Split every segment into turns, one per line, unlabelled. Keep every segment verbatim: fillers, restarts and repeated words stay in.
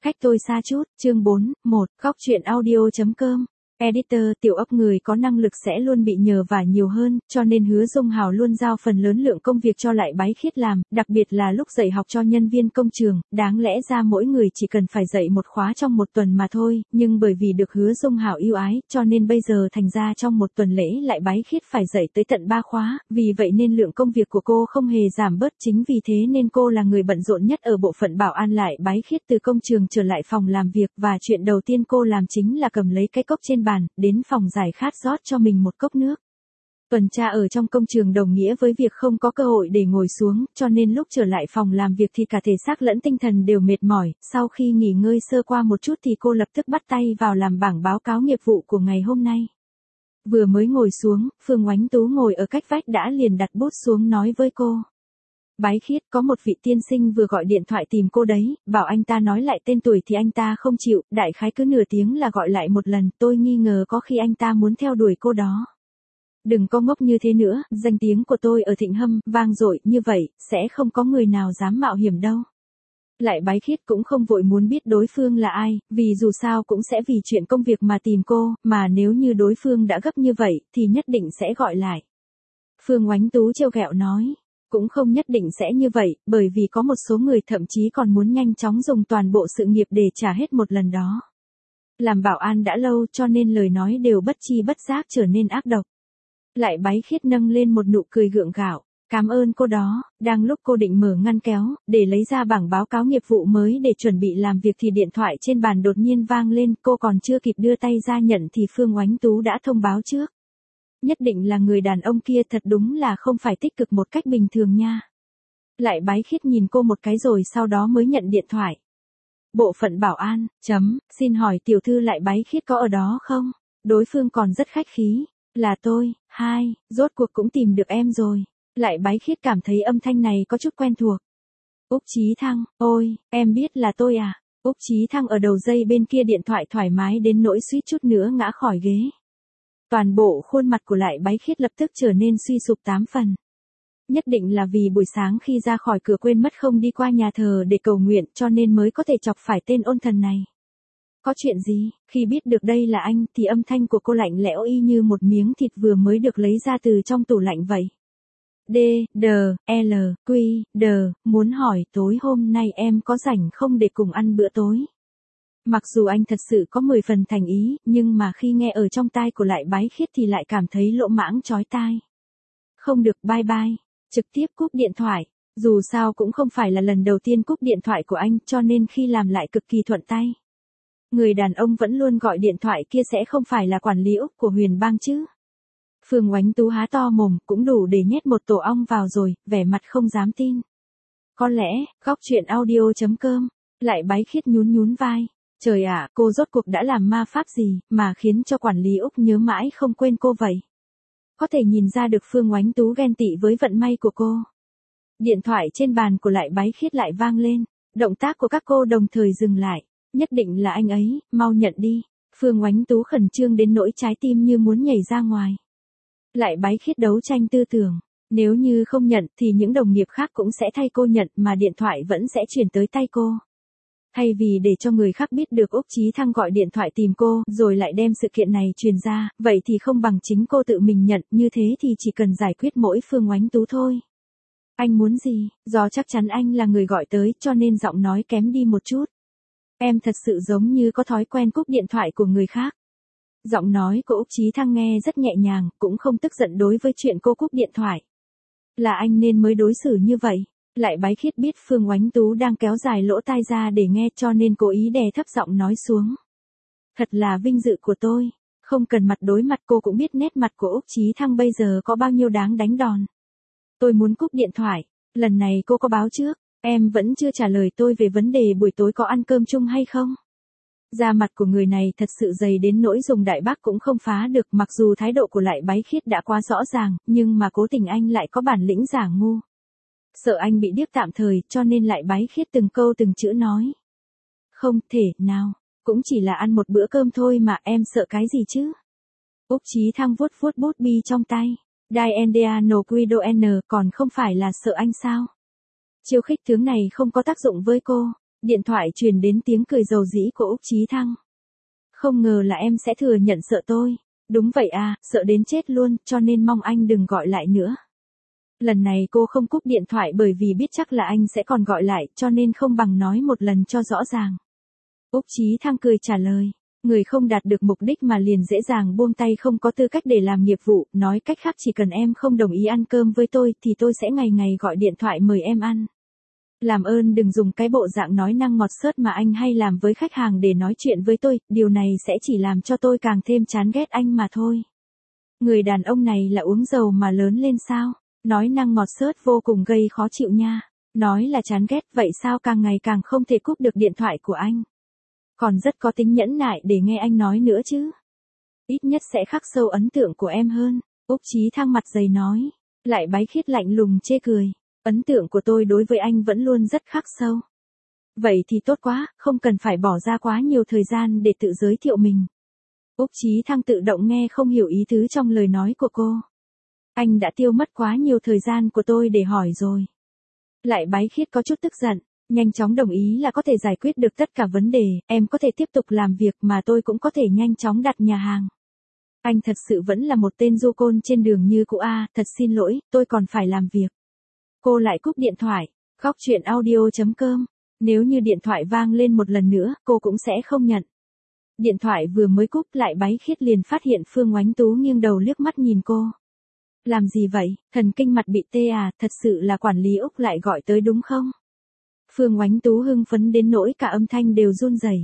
Cách tôi xa chút, chương bốn, một, góc truyện audio.com. Editor, tiểu ốc người có năng lực sẽ luôn bị nhờ vả nhiều hơn, cho nên Hứa Dung Hào luôn giao phần lớn lượng công việc cho Lại Bái Khiết làm, đặc biệt là lúc dạy học cho nhân viên công trường, đáng lẽ ra mỗi người chỉ cần phải dạy một khóa trong một tuần mà thôi, nhưng bởi vì được Hứa Dung Hào ưu ái, cho nên bây giờ thành ra trong một tuần lễ Lại Bái Khiết phải dạy tới tận ba khóa, vì vậy nên lượng công việc của cô không hề giảm bớt, chính vì thế nên cô là người bận rộn nhất ở bộ phận bảo an Lại Bái Khiết từ công trường trở lại phòng làm việc, và chuyện đầu tiên cô làm chính là cầm lấy cái cốc trên bàn, đến phòng giải khát rót cho mình một cốc nước. Tuần tra ở trong công trường đồng nghĩa với việc không có cơ hội để ngồi xuống, cho nên lúc trở lại phòng làm việc thì cả thể xác lẫn tinh thần đều mệt mỏi, sau khi nghỉ ngơi sơ qua một chút thì cô lập tức bắt tay vào làm bảng báo cáo nghiệp vụ của ngày hôm nay. Vừa mới ngồi xuống, Phương Oánh Tú ngồi ở cách vách đã liền đặt bút xuống nói với cô. Bái Khiết, có một vị tiên sinh vừa gọi điện thoại tìm cô đấy, bảo anh ta nói lại tên tuổi thì anh ta không chịu, đại khái cứ nửa tiếng là gọi lại một lần, tôi nghi ngờ có khi anh ta muốn theo đuổi cô đó. Đừng có ngốc như thế nữa, danh tiếng của tôi ở Thịnh Hâm, vang dội như vậy, sẽ không có người nào dám mạo hiểm đâu. Lại Bái Khiết cũng không vội muốn biết đối phương là ai, vì dù sao cũng sẽ vì chuyện công việc mà tìm cô, mà nếu như đối phương đã gấp như vậy, thì nhất định sẽ gọi lại. Phương Oánh Tú trêu ghẹo nói. Cũng không nhất định sẽ như vậy, bởi vì có một số người thậm chí còn muốn nhanh chóng dùng toàn bộ sự nghiệp để trả hết một lần đó. Làm bảo an đã lâu cho nên lời nói đều bất chi bất giác trở nên ác độc. Lại Bái Khiết nâng lên một nụ cười gượng gạo. Cảm ơn cô đó, đang lúc cô định mở ngăn kéo, để lấy ra bảng báo cáo nghiệp vụ mới để chuẩn bị làm việc thì điện thoại trên bàn đột nhiên vang lên, cô còn chưa kịp đưa tay ra nhận thì Phương Oánh Tú đã thông báo trước. Nhất định là người đàn ông kia, thật đúng là không phải tích cực một cách bình thường nha. Lại Bái Khiết nhìn cô một cái rồi sau đó mới nhận điện thoại. Bộ phận bảo an, chấm, xin hỏi tiểu thư Lại Bái Khiết có ở đó không? Đối phương còn rất khách khí. Là tôi, hai, rốt cuộc cũng tìm được em rồi. Lại Bái Khiết cảm thấy âm thanh này có chút quen thuộc. Úc Chí Thăng, ôi, em biết là tôi à? Úc Chí Thăng ở đầu dây bên kia điện thoại thoải mái đến nỗi suýt chút nữa ngã khỏi ghế. Toàn bộ khuôn mặt của Lại Bái Khiết lập tức trở nên suy sụp tám phần. Nhất định là vì buổi sáng khi ra khỏi cửa quên mất không đi qua nhà thờ để cầu nguyện cho nên mới có thể chọc phải tên ôn thần này. Có chuyện gì? Khi biết được đây là anh thì âm thanh của cô lạnh lẽo y như một miếng thịt vừa mới được lấy ra từ trong tủ lạnh vậy. D, D, L, Q, D, muốn hỏi tối hôm nay em có rảnh không để cùng ăn bữa tối? Mặc dù anh thật sự có mười phần thành ý, nhưng mà khi nghe ở trong tai của Lại Bái Khiết thì lại cảm thấy lỗ mãng chói tai. Không được, bye bye. Trực tiếp cúp điện thoại. Dù sao cũng không phải là lần đầu tiên cúp điện thoại của anh, cho nên khi làm lại cực kỳ thuận tay. Người đàn ông vẫn luôn gọi điện thoại kia sẽ không phải là quản lý Úc của Huyền Bang chứ? Phương Oánh Tú há to mồm, cũng đủ để nhét một tổ ong vào rồi, vẻ mặt không dám tin. Có lẽ, góc truyện audio.com. Lại Bái Khiết nhún nhún vai. Trời ạ, cô rốt cuộc đã làm ma pháp gì, mà khiến cho quản lý Úc nhớ mãi không quên cô vậy? Có thể nhìn ra được Phương Oánh Tú ghen tị với vận may của cô. Điện thoại trên bàn của Lại Bái Khiết lại vang lên. Động tác của các cô đồng thời dừng lại. Nhất định là anh ấy, mau nhận đi. Phương Oánh Tú khẩn trương đến nỗi trái tim như muốn nhảy ra ngoài. Lại Bái Khiết đấu tranh tư tưởng. Nếu như không nhận thì những đồng nghiệp khác cũng sẽ thay cô nhận mà điện thoại vẫn sẽ chuyển tới tay cô. Thay vì để cho người khác biết được Úc Chí Thăng gọi điện thoại tìm cô, rồi lại đem sự kiện này truyền ra, vậy thì không bằng chính cô tự mình nhận, như thế thì chỉ cần giải quyết mỗi Phương Oánh Tú thôi. Anh muốn gì? Do chắc chắn anh là người gọi tới, cho nên giọng nói kém đi một chút. Em thật sự giống như có thói quen cúp điện thoại của người khác. Giọng nói của Úc Chí Thăng nghe rất nhẹ nhàng, cũng không tức giận đối với chuyện cô cúp điện thoại. Là anh nên mới đối xử như vậy. Lại Bái Khiết biết Phương Oánh Tú đang kéo dài lỗ tai ra để nghe cho nên cố ý đè thấp giọng nói xuống. Thật là vinh dự của tôi. Không cần mặt đối mặt cô cũng biết nét mặt của Úc Chí Thăng bây giờ có bao nhiêu đáng đánh đòn. Tôi muốn cúp điện thoại. Lần này cô có báo trước. Em vẫn chưa trả lời tôi về vấn đề buổi tối có ăn cơm chung hay không? Da mặt của người này thật sự dày đến nỗi dùng đại bác cũng không phá được, mặc dù thái độ của Lại Bái Khiết đã quá rõ ràng, nhưng mà cố tình anh lại có bản lĩnh giả ngu. Sợ anh bị điếc tạm thời, cho nên Lại Bái Khiết từng câu từng chữ nói. Không thể nào, cũng chỉ là ăn một bữa cơm thôi mà em sợ cái gì chứ? Úc Chí Thăng vuốt vuốt bút bi trong tay. Diendiano Guido N còn không phải là sợ anh sao? Chiêu khích tướng này không có tác dụng với cô. Điện thoại truyền đến tiếng cười dầu dĩ của Úc Chí Thăng. Không ngờ là em sẽ thừa nhận sợ tôi. Đúng vậy à, sợ đến chết luôn, cho nên mong anh đừng gọi lại nữa. Lần này cô không cúp điện thoại bởi vì biết chắc là anh sẽ còn gọi lại, cho nên không bằng nói một lần cho rõ ràng. Úc Chí Thăng cười trả lời. Người không đạt được mục đích mà liền dễ dàng buông tay không có tư cách để làm nghiệp vụ, nói cách khác chỉ cần em không đồng ý ăn cơm với tôi thì tôi sẽ ngày ngày gọi điện thoại mời em ăn. Làm ơn đừng dùng cái bộ dạng nói năng ngọt xớt mà anh hay làm với khách hàng để nói chuyện với tôi, điều này sẽ chỉ làm cho tôi càng thêm chán ghét anh mà thôi. Người đàn ông này là uống dầu mà lớn lên sao? Nói năng ngọt xớt vô cùng gây khó chịu nha. Nói là chán ghét, vậy sao càng ngày càng không thể cúp được điện thoại của anh? Còn rất có tính nhẫn nại để nghe anh nói nữa chứ. Ít nhất sẽ khắc sâu ấn tượng của em hơn. Úc Chí Thăng mặt dày nói. Lại Bái Khiết lạnh lùng chê cười. Ấn tượng của tôi đối với anh vẫn luôn rất khắc sâu. Vậy thì tốt quá, không cần phải bỏ ra quá nhiều thời gian để tự giới thiệu mình. Úc Chí Thăng tự động nghe không hiểu ý tứ trong lời nói của cô. Anh đã tiêu mất quá nhiều thời gian của tôi để hỏi rồi. Lại Bái Khiết có chút tức giận. Nhanh chóng đồng ý là có thể giải quyết được tất cả vấn đề, em có thể tiếp tục làm việc mà tôi cũng có thể nhanh chóng đặt nhà hàng. Anh thật sự vẫn là một tên du côn trên đường như cũ a, thật xin lỗi, tôi còn phải làm việc. Cô lại cúp điện thoại. Góc truyện audio chấm com. Nếu như điện thoại vang lên một lần nữa, cô cũng sẽ không nhận. Điện thoại vừa mới cúp lại Bái Khiết liền phát hiện Phương Oánh Tú nghiêng đầu liếc mắt nhìn cô. Làm gì vậy, thần kinh mặt bị tê à, thật sự là quản lý Úc lại gọi tới đúng không? Phương Oánh Tú hưng phấn đến nỗi cả âm thanh đều run rẩy.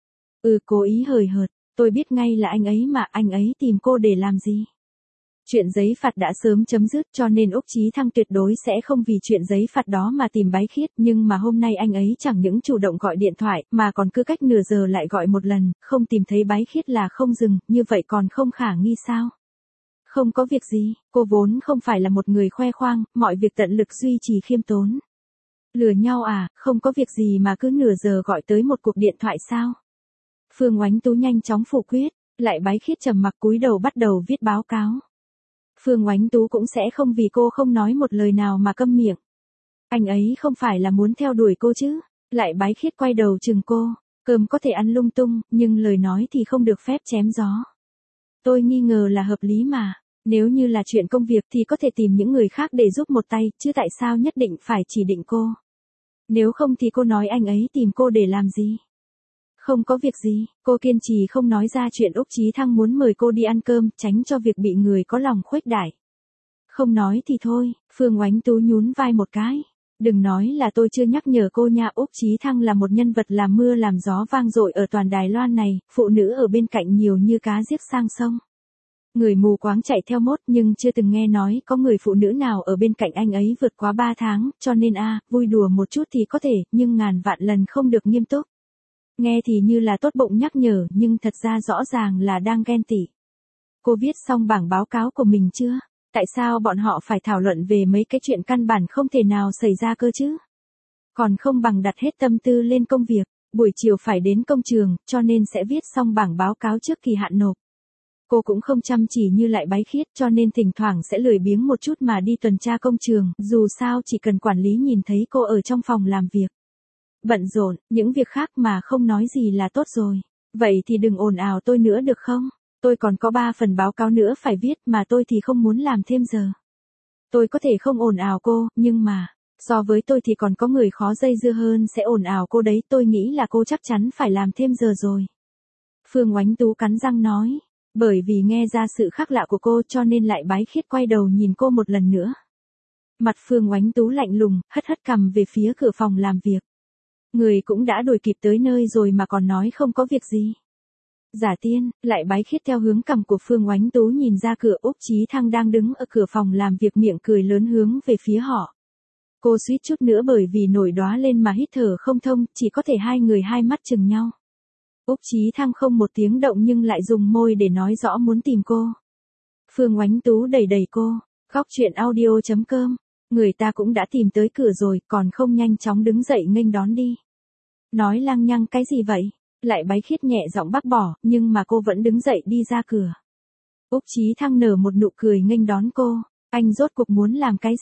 Ừ, cố ý hời hợt, tôi biết ngay là anh ấy mà, anh ấy tìm cô để làm gì? Chuyện giấy phạt đã sớm chấm dứt cho nên Úc Chí Thăng tuyệt đối sẽ không vì chuyện giấy phạt đó mà tìm Bái Khiết, nhưng mà hôm nay anh ấy chẳng những chủ động gọi điện thoại mà còn cứ cách nửa giờ lại gọi một lần, không tìm thấy Bái Khiết là không dừng, như vậy còn không khả nghi sao? Không có việc gì, cô vốn không phải là một người khoe khoang, mọi việc tận lực duy trì khiêm tốn. Lừa nhau à, không có việc gì mà cứ nửa giờ gọi tới một cuộc điện thoại sao? Phương Oánh Tú nhanh chóng phủ quyết, lại Bái Khiết trầm mặc cúi đầu bắt đầu viết báo cáo. Phương Oánh Tú cũng sẽ không vì cô không nói một lời nào mà câm miệng. Anh ấy không phải là muốn theo đuổi cô chứ? Lại Bái Khiết quay đầu chừng cô, cơm có thể ăn lung tung, nhưng lời nói thì không được phép chém gió. Tôi nghi ngờ là hợp lý mà. Nếu như là chuyện công việc thì có thể tìm những người khác để giúp một tay, chứ tại sao nhất định phải chỉ định cô? Nếu không thì cô nói anh ấy tìm cô để làm gì? Không có việc gì, cô kiên trì không nói ra chuyện Úc Chí Thăng muốn mời cô đi ăn cơm, tránh cho việc bị người có lòng khuếch đại. Không nói thì thôi, Phương Oánh Tú nhún vai một cái. Đừng nói là tôi chưa nhắc nhở cô nha, Úc Chí Thăng là một nhân vật làm mưa làm gió vang dội ở toàn Đài Loan này, phụ nữ ở bên cạnh nhiều như cá giết sang sông. Người mù quáng chạy theo mốt nhưng chưa từng nghe nói có người phụ nữ nào ở bên cạnh anh ấy vượt quá ba tháng, cho nên a vui đùa một chút thì có thể, nhưng ngàn vạn lần không được nghiêm túc. Nghe thì như là tốt bụng nhắc nhở, nhưng thật ra rõ ràng là đang ghen tị. Cô viết xong bảng báo cáo của mình chưa? Tại sao bọn họ phải thảo luận về mấy cái chuyện căn bản không thể nào xảy ra cơ chứ? Còn không bằng đặt hết tâm tư lên công việc, buổi chiều phải đến công trường, cho nên sẽ viết xong bảng báo cáo trước kỳ hạn nộp. Cô cũng không chăm chỉ như lại Bái Khiết cho nên thỉnh thoảng sẽ lười biếng một chút mà đi tuần tra công trường, dù sao chỉ cần quản lý nhìn thấy cô ở trong phòng làm việc. Bận rộn, những việc khác mà không nói gì là tốt rồi. Vậy thì đừng ồn ào tôi nữa được không? Tôi còn có ba phần báo cáo nữa phải viết mà tôi thì không muốn làm thêm giờ. Tôi có thể không ồn ào cô, nhưng mà, so với tôi thì còn có người khó dây dưa hơn sẽ ồn ào cô đấy, tôi nghĩ là cô chắc chắn phải làm thêm giờ rồi. Phương Oánh Tú cắn răng nói. Bởi vì nghe ra sự khác lạ của cô cho nên lại Bái Khiết quay đầu nhìn cô một lần nữa. Mặt Phương Oánh Tú lạnh lùng, hất hất cằm về phía cửa phòng làm việc. Người cũng đã đuổi kịp tới nơi rồi mà còn nói không có việc gì. Giả tiên, lại Bái Khiết theo hướng cằm của Phương Oánh Tú nhìn ra cửa, Úc Chí Thăng đang đứng ở cửa phòng làm việc miệng cười lớn hướng về phía họ. Cô suýt chút nữa bởi vì nổi đóa lên mà hít thở không thông, chỉ có thể hai người hai mắt chừng nhau. Úc Chí Thăng không một tiếng động nhưng lại dùng môi để nói rõ muốn tìm cô. Phương Oánh Tú đẩy đẩy cô, góc truyện audio chấm com, người ta cũng đã tìm tới cửa rồi, còn không nhanh chóng đứng dậy nghênh đón đi. Nói lăng nhăng cái gì vậy? Lại Bái Khiết nhẹ giọng bác bỏ, nhưng mà cô vẫn đứng dậy đi ra cửa. Úc Chí Thăng nở một nụ cười nghênh đón cô, anh rốt cuộc muốn làm cái gì?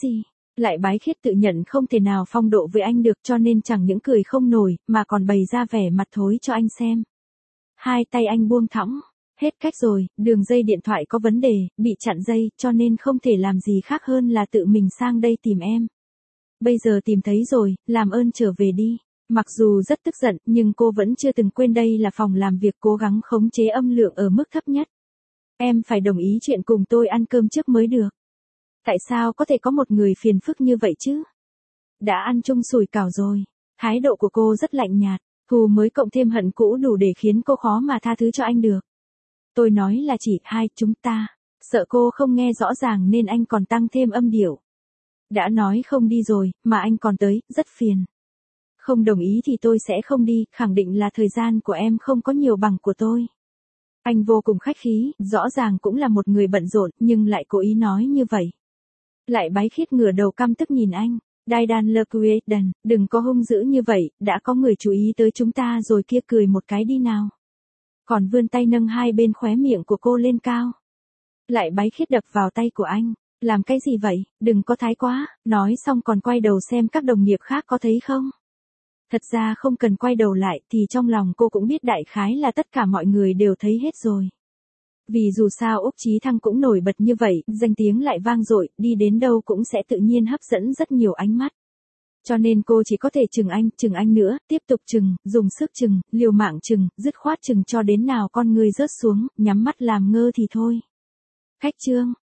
Lại bái khiết tự nhận không thể nào phong độ với anh được cho nên chẳng những cười không nổi, mà còn bày ra vẻ mặt thối cho anh xem. Hai tay anh buông thõng. Hết cách rồi, đường dây điện thoại có vấn đề, bị chặn dây, cho nên không thể làm gì khác hơn là tự mình sang đây tìm em. Bây giờ tìm thấy rồi, làm ơn trở về đi. Mặc dù rất tức giận, nhưng cô vẫn chưa từng quên đây là phòng làm việc, cố gắng khống chế âm lượng ở mức thấp nhất. Em phải đồng ý chuyện cùng tôi ăn cơm trước mới được. Tại sao có thể có một người phiền phức như vậy chứ? Đã ăn chung sủi cảo rồi. Thái độ của cô rất lạnh nhạt, thù mới cộng thêm hận cũ đủ để khiến cô khó mà tha thứ cho anh được. Tôi nói là chỉ hai chúng ta. Sợ cô không nghe rõ ràng nên anh còn tăng thêm âm điệu. Đã nói không đi rồi, mà anh còn tới, rất phiền. Không đồng ý thì tôi sẽ không đi, khẳng định là thời gian của em không có nhiều bằng của tôi. Anh vô cùng khách khí, rõ ràng cũng là một người bận rộn, nhưng lại cố ý nói như vậy. Lại bái khiết ngửa đầu căm tức nhìn anh. Daidan Lequeden, đừng có hung dữ như vậy, đã có người chú ý tới chúng ta rồi kia, cười một cái đi nào. Còn vươn tay nâng hai bên khóe miệng của cô lên cao. Lại bái khiết đập vào tay của anh. Làm cái gì vậy, đừng có thái quá, nói xong còn quay đầu xem các đồng nghiệp khác có thấy không. Thật ra không cần quay đầu lại thì trong lòng cô cũng biết đại khái là tất cả mọi người đều thấy hết rồi. Vì dù sao Úc Chí Thăng cũng nổi bật như vậy, danh tiếng lại vang dội, đi đến đâu cũng sẽ tự nhiên hấp dẫn rất nhiều ánh mắt. Cho nên cô chỉ có thể chừng anh, chừng anh nữa, tiếp tục chừng, dùng sức chừng, liều mạng chừng, dứt khoát chừng cho đến nào con người rớt xuống, nhắm mắt làm ngơ thì thôi. Khách trương.